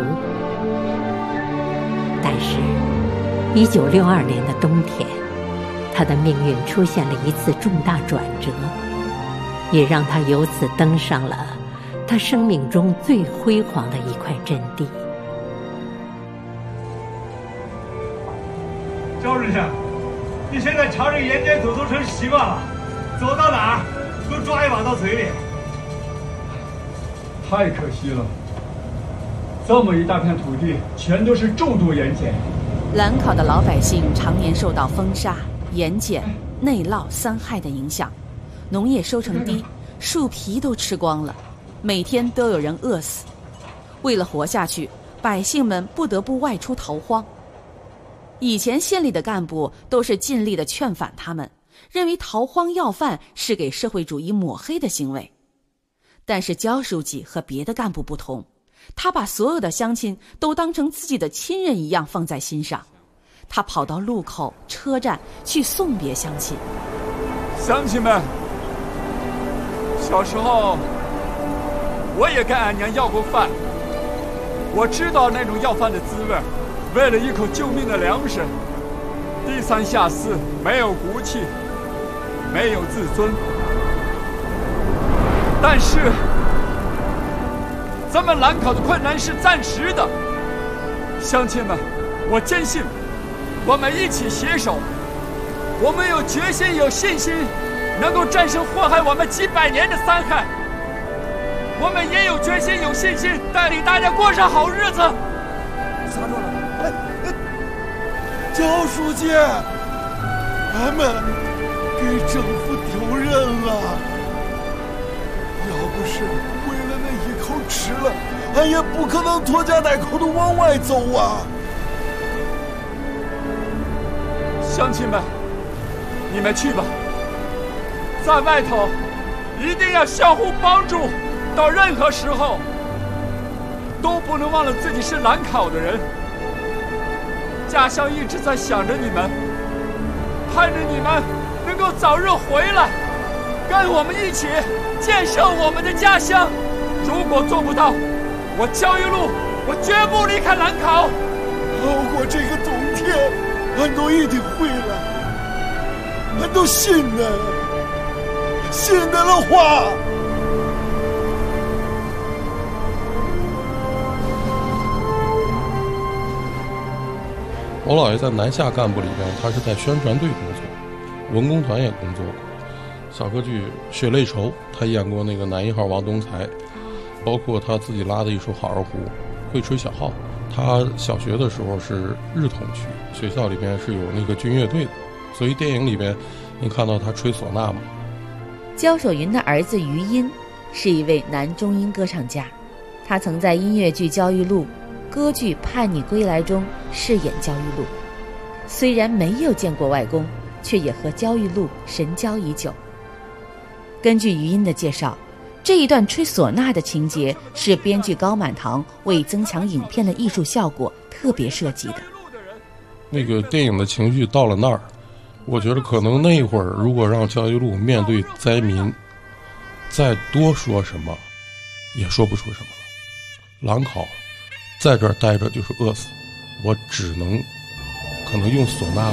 但是1962年的冬天，他的命运出现了一次重大转折，也让他由此登上了他生命中最辉煌的一块阵地。 赵日下，你现在朝着沿街走成习惯了，走到哪儿都抓一把到嘴里。 太可惜了，这么一大片土地全都是重度盐碱。 兰考的老百姓常年受到风沙、盐碱、内涝3害的影响，农业收成低，树皮都吃光了，每天都有人饿死。为了活下去，百姓们不得不外出逃荒。以前县里的干部都是尽力的劝反他们，认为逃荒要饭是给社会主义抹黑的行为。但是焦书记和别的干部不同，他把所有的乡亲都当成自己的亲人一样放在心上。他跑到路口、车站去送别乡亲。 乡亲们，小时候我也跟俺娘要过饭，我知道那种要饭的滋味。为了一口救命的粮食，低三下四，没有骨气，没有自尊。但是咱们兰考的困难是暂时的，乡亲们，我坚信我们一起携手，我们有决心有信心能够战胜祸害我们几百年的3害，我们也有决心有信心带领大家过上好日子。 撒住了，焦书记，俺们给政府丢人了。要不是为了那一口吃了，俺也不可能拖家带口的往外走啊！ 乡亲们，你们去吧，在外头一定要相互帮助，到任何时候都不能忘了自己是兰考的人。家乡一直在想着你们，盼着你们能够早日回来，跟我们一起建设我们的家乡。如果做不到，我焦裕禄，我绝不离开兰考。 熬过这个冬天，俺都一定回来，俺都信的，信的了话。 我姥爷在南下干部里边，他是在宣传队工作，文工团也工作过。小歌剧《血泪愁》，他演过那个男1号王东才，包括他自己拉的一首好二胡，会吹小号。他小学的时候是日统区，学校里边是有那个军乐队的，所以电影里边您看到他吹唢呐嘛。 焦守云的儿子余音是一位男中音歌唱家，他曾在音乐剧《焦裕禄》、歌剧《叛逆归来》中饰演焦裕禄。虽然没有见过外公， 却也和焦裕禄神交已久。根据余音的介绍，这一段吹唢呐的情节是编剧高满堂为增强影片的艺术效果特别设计的。 那个电影的情绪到了那儿，我觉得可能那会儿如果让焦裕禄面对灾民再多说什么也说不出什么了。兰考在这儿待着就是饿死，我只能可能用唢呐吧。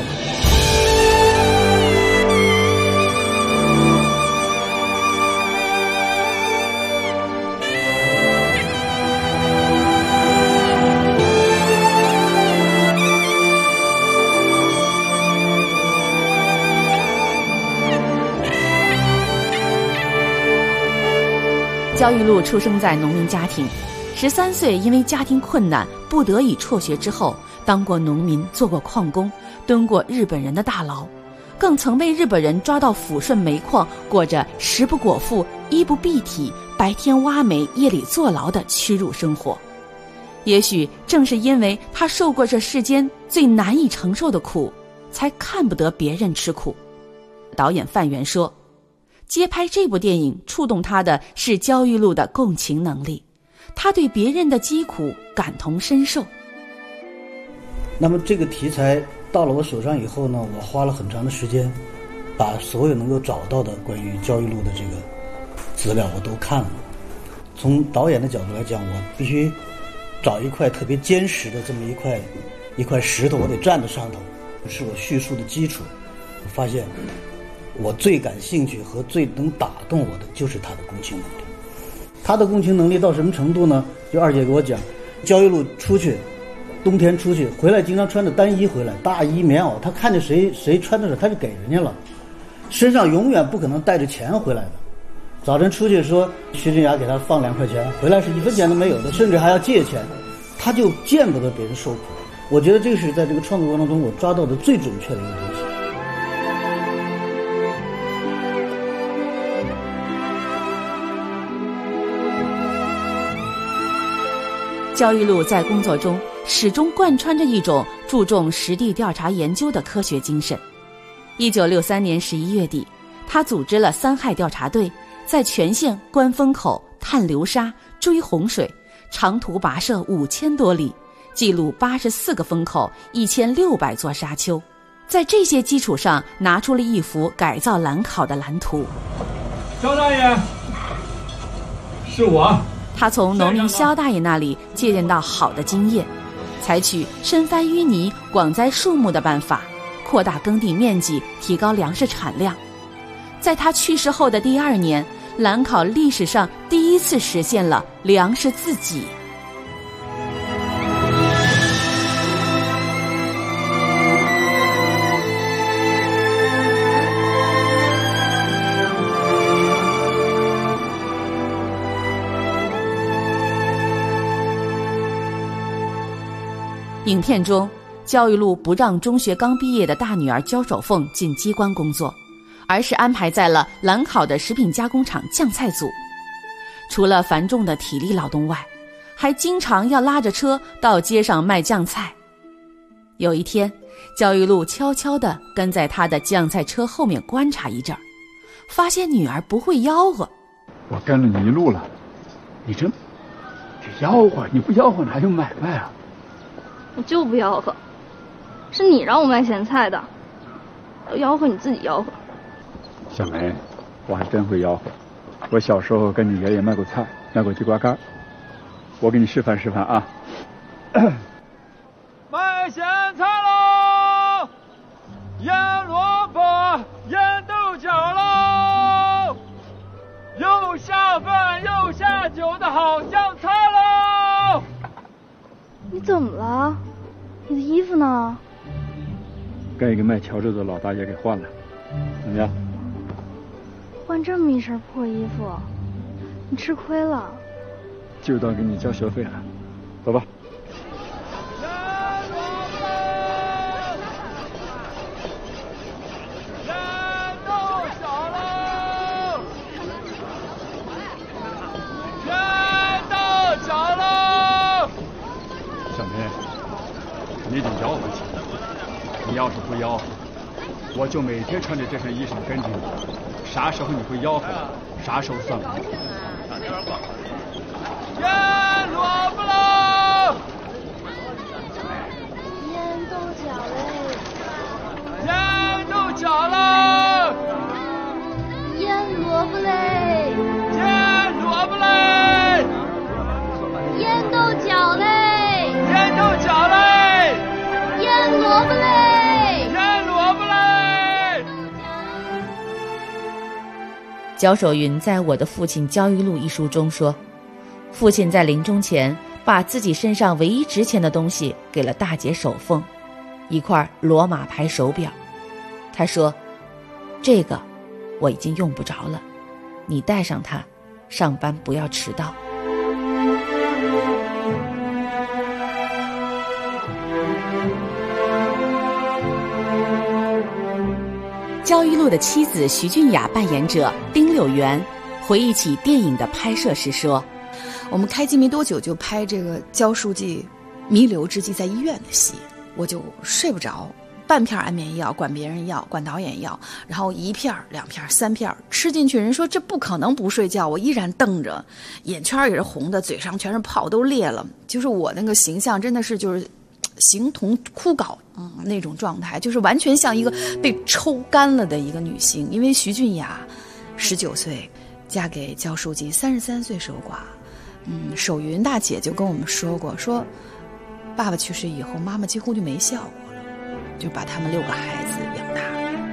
焦裕禄出生在农民家庭，13岁因为家庭困难不得已辍学之后，当过农民，做过矿工，蹲过日本人的大牢，更曾被日本人抓到抚顺煤矿，过着食不果腹、衣不蔽体、白天挖煤、夜里坐牢的屈辱生活。也许正是因为他受过这世间最难以承受的苦，才看不得别人吃苦。导演范源说，接拍这部电影触动他的是焦裕禄的共情能力，他对别人的疾苦感同身受。 那么这个题材到了我手上以后呢，我花了很长的时间把所有能够找到的关于焦裕禄的这个资料我都看了。从导演的角度来讲，我必须找一块特别坚实的这么一块石头，我得站在上头，是我叙述的基础。我发现我最感兴趣和最能打动我的就是他的共情能力。他的共情能力到什么程度呢？就二姐给我讲，焦裕禄出去，冬天出去回来，经常穿着单衣回来，大衣棉袄，他看见谁穿的少，他就给人家了，身上永远不可能带着钱回来的。早晨出去说徐振雅给他放2块钱，回来是1分钱都没有的，甚至还要借钱，他就见不得别人受苦。我觉得这是在这个创作过程中我抓到的最准确的一个东西。 焦裕禄在工作中始终贯穿着一种注重实地调查研究的科学精神。1963年11月底，他组织了3害调查队，在全县观风口、探流沙、追洪水，长途跋涉5000多里，记录84个风口、1600座沙丘。在这些基础上，拿出了一幅改造兰考的蓝图。 肖大爷，是我。 他从农民肖大爷那里借鉴到好的经验，采取深翻淤泥、广栽树木的办法，扩大耕地面积，提高粮食产量。在他去世后的第2年，兰考历史上第一次实现了粮食自给。影片中，焦裕禄不让中学刚毕业的大女儿焦守凤进机关工作，而是安排在了兰考的食品加工厂酱菜组。除了繁重的体力劳动外，还经常要拉着车到街上卖酱菜。有一天，焦裕禄悄悄地跟在他的酱菜车后面观察一阵儿，发现女儿不会吆喝。 我跟了你一路了，你这吆喝，你不吆喝哪有买卖啊？ 我就不吆喝，是你让我卖咸菜的，要吆喝你自己吆喝。 小梅，我还真会吆喝，我小时候跟你爷爷卖过菜，卖过地瓜干，我给你示范示范啊。 卖咸菜喽，腌萝卜，腌豆角喽，又下饭又下酒的好酱菜喽。 你怎么了？你的衣服呢？ 跟一个卖乔治的老大爷给换了，怎么样？ 换这么一身破衣服，你吃亏了。 就当给你交学费了，走吧。 你得吆喝起来，你要是不吆喝， 我就每天穿着这身衣裳跟着你，啥时候你会吆喝，啥时候算完。 腌萝卜喽！ 腌豆角嘞！ 腌豆角喽！ 腌萝卜嘞！ 腌萝卜嘞！ 腌豆角嘞！ 腌豆角嘞！ 腌萝卜嘞！ 腌萝卜嘞！ 焦守云在《我的父亲焦裕禄》一书中说，父亲在临终前把自己身上唯一值钱的东西给了大姐守凤，一块罗马牌手表。他说，这个我已经用不着了，你带上它，上班不要迟到。焦裕禄的妻子徐俊雅扮演者丁柳元回忆起电影的拍摄时说， 我们开机没多久就拍这个焦书记弥留之际在医院的戏，我就睡不着，半片安眠药管别人要，管导演要，然后1片、2片、3片吃进去，人说这不可能不睡觉，我依然瞪着，眼圈也是红的，嘴上全是泡都裂了，就是我那个形象真的是就是形同枯槁那种状态，就是完全像一个被抽干了的一个女性。因为徐俊雅19岁嫁给焦书记，33岁守寡。守云大姐就跟我们说过，说爸爸去世以后，妈妈几乎就没笑过了，就把他们6个孩子养大。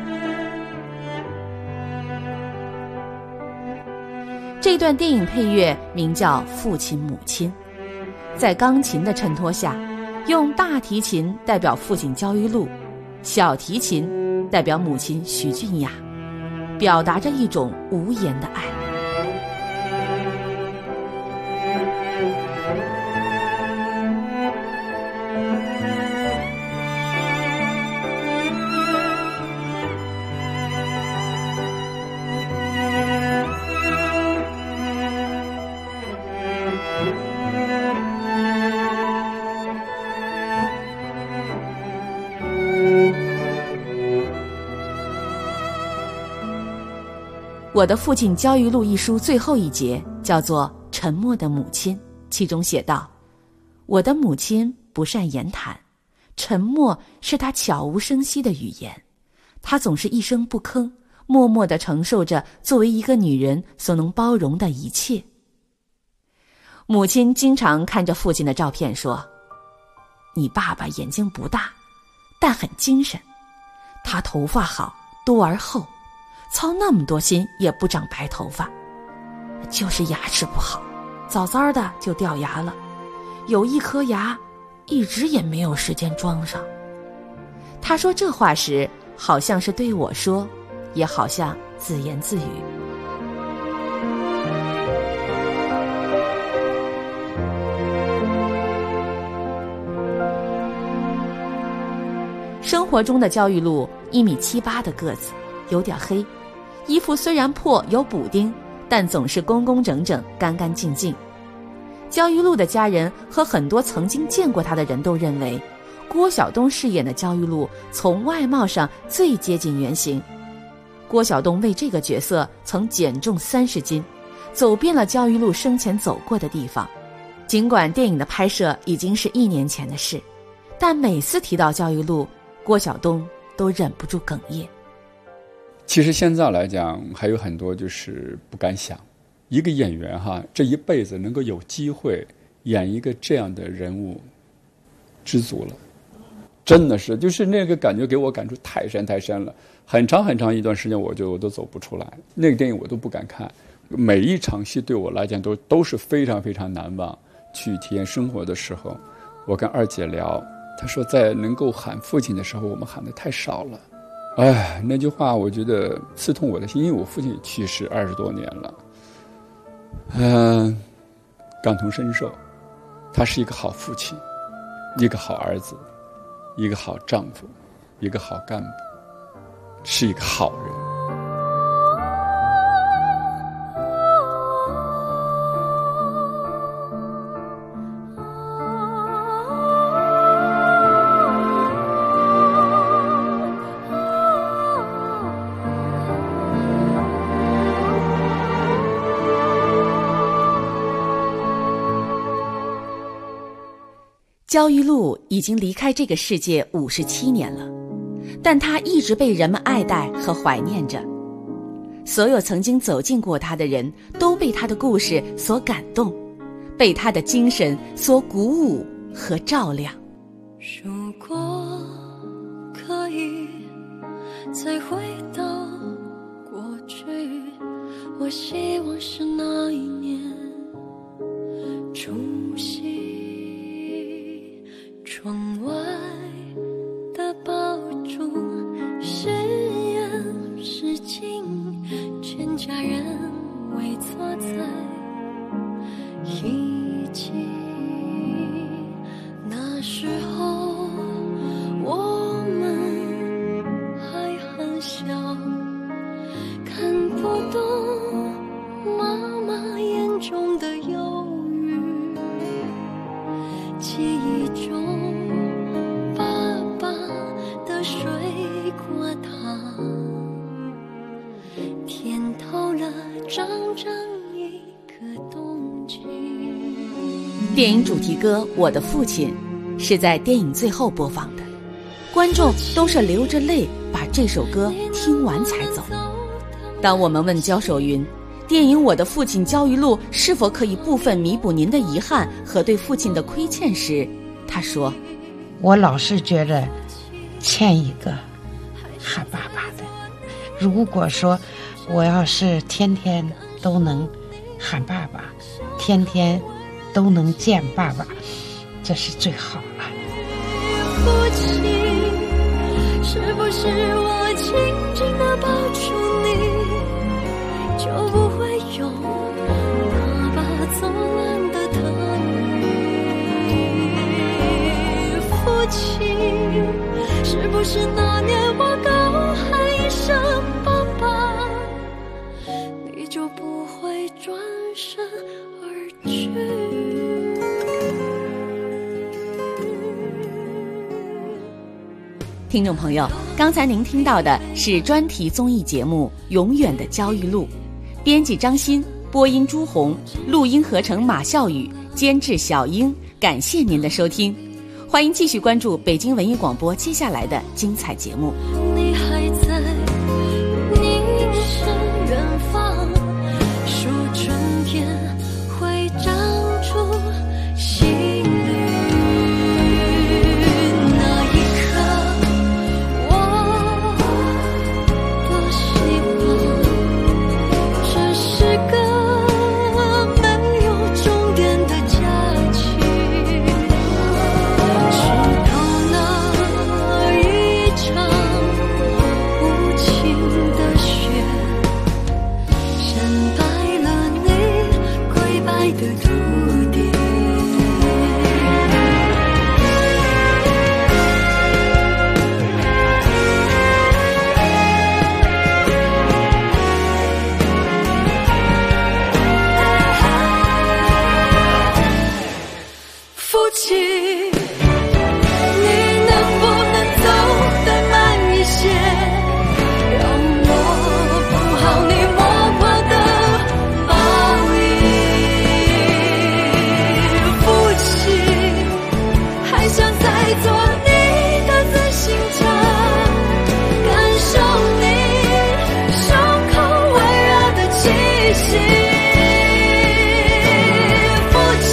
这段电影配乐名叫《父亲母亲》，在钢琴的衬托下，用大提琴代表父亲焦裕禄，小提琴代表母亲徐俊雅，表达着一种无言的爱。我的父亲焦裕禄一书最后一节叫做《沉默的母亲》，其中写道，我的母亲不善言谈，沉默是她悄无声息的语言，她总是一声不吭，默默地承受着作为一个女人所能包容的一切。母亲经常看着父亲的照片说，你爸爸眼睛不大，但很精神，他头发好，多而厚，操那么多心也不长白头发，就是牙齿不好，早早的就掉牙了，有一颗牙一直也没有时间装上。他说这话时好像是对我说，也好像自言自语。生活中的焦裕禄1.78米的个子，有点黑，衣服虽然破有补丁，但总是工工整整，干干净净。焦裕禄的家人和很多曾经见过他的人都认为，郭晓东饰演的焦裕禄从外貌上最接近原型。郭晓东为这个角色曾减重30斤，走遍了焦裕禄生前走过的地方。尽管电影的拍摄已经是1年前的事，但每次提到焦裕禄，郭晓东都忍不住哽咽。 其实现在来讲，还有很多就是不敢想，一个演员这一辈子能够有机会演一个这样的人物，知足了。真的是，就是那个感觉给我感触太深太深了，很长很长一段时间我都走不出来，那个电影我都不敢看，每一场戏对我来讲都是非常非常难忘。去体验生活的时候，我跟二姐聊，她说在能够喊父亲的时候，我们喊的太少了。哎，那句话我觉得刺痛我的心，因为我父亲也去世20多年了。感同身受，他是一个好父亲，一个好儿子，一个好丈夫，一个好干部，是一个好人。 焦裕禄已经离开这个世界57年了，但他一直被人们爱戴和怀念着。所有曾经走近过他的人都被他的故事所感动，被他的精神所鼓舞和照亮。 如果可以再回到过去，我希望是那一年除夕，窗外的爆竹是烟是金，全家人围坐在一起。那时候我们还很小，看不懂妈妈眼中的忧郁，记忆中爸爸的水果糖，甜透了整整一个冬季。 电影主题歌《我的父亲》是在电影最后播放的，观众都是流着泪把这首歌听完才走。当我们问焦守云，电影《我的父亲》焦裕禄是否可以部分弥补您的遗憾和对父亲的亏欠时，他说： 我老是觉得欠一个喊爸爸的，如果说我要是天天都能喊爸爸，天天都能见爸爸，这是最好了。 父亲，是不是我轻轻地抱住你，就不会有爸爸作乱的疼你？父亲，是不是那年我高喊一声爸爸，你就不会转身而去？ 听众朋友，刚才您听到的是专题综艺节目《永远的焦裕禄》，编辑张欣，播音朱红，录音合成马笑宇，监制小英。感谢您的收听，欢迎继续关注北京文艺广播接下来的精彩节目。 你还在你是远方，树春天会长出新绿。那一刻我多希望这是个没有终点的假期，直到那一场无情的雪染白了你灰白的土地。父亲，你能不能走得慢一些，让我补好你磨破的毛衣？父亲，还想再做你的自行车，感受你胸口温热的气息。父亲，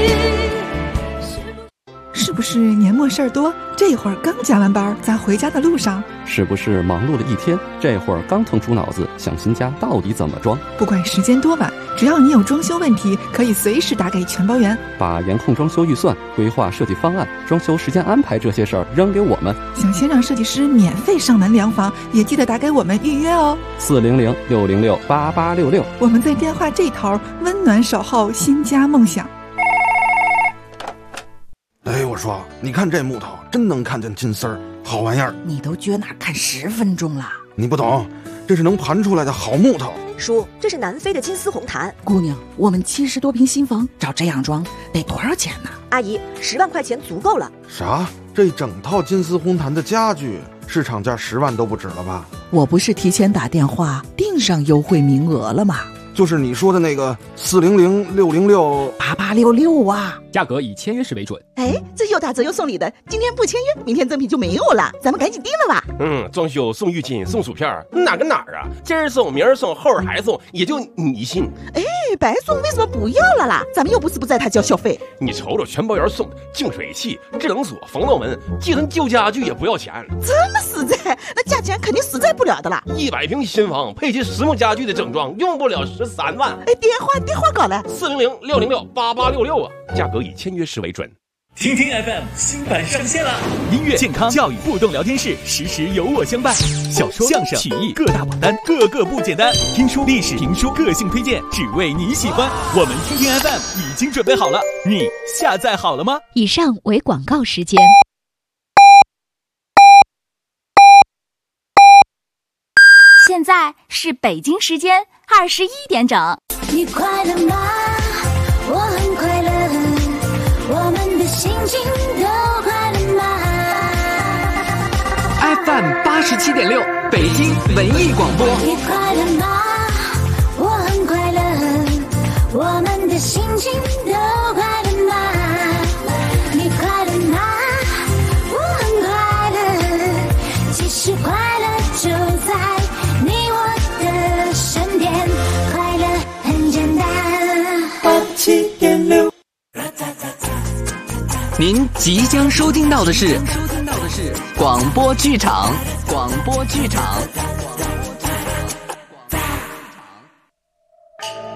是不是年末事儿多？这会儿刚加完班，在回家的路上。 是不是忙碌了一天，这会儿刚腾出脑子想新家到底怎么装？ 不管时间多晚，只要你有装修问题，可以随时打给全包员， 把严控装修预算、规划设计方案、装修时间安排这些事儿扔给我们。 想先让设计师免费上门量房，也记得打给我们预约哦。 400-606-8866， 我们在电话这头温暖守候新家梦想。 哎，我说，你看这木头，真能看见金丝儿，好玩意儿。 你都撅那看10分钟了。 你不懂，这是能盘出来的好木头。 叔，这是南非的金丝红檀。姑娘，我们70多平新房，照这样装得多少钱呢？ 阿姨，10万块钱足够了。 啥？这整套金丝红檀的家具，市场价10万都不止了吧？ 我不是提前打电话订上优惠名额了吗？ 就是你说的那个400-606-8866啊。 价格以签约时为准。 哎，这又打折又送礼的，今天不签约，明天赠品就没有了，咱们赶紧订了吧。 装修送浴巾送薯片，哪跟哪儿啊？今儿送明儿送后儿还送，也就你信。 哎，白送为什么不要了啦？咱们又不是不在他交消费。 你瞅瞅全包员送的净水器、制冷锁、防盗门，寄成旧家具也不要钱。 这么实在，那价钱肯定实在不了的啦。 100平新房配齐实木家具的整装，用不了13万。 哎，电话搞来 400-606-8866啊，价格以签约时为准。 听听 FM 新版上线了，音乐、健康、教育、互动聊天室，时时有我相伴。小说、相声、曲艺各大榜单，个个不简单。听书、历史、评书，个性推荐，只为你喜欢。我们听听 FM 已经准备好了，你下载好了吗？ 以上为广告时间。 现在是北京时间21点整。 你快乐吗？我很快乐。我们的心情都快乐吗 ？FM 87.6，北京文艺广播。 你快乐吗？我很快乐。我们的心情都快乐吗？你快乐吗？我很快乐。其实快乐就在你我的身边，快乐很简单。87.6。 您即将收听到的是广播剧场。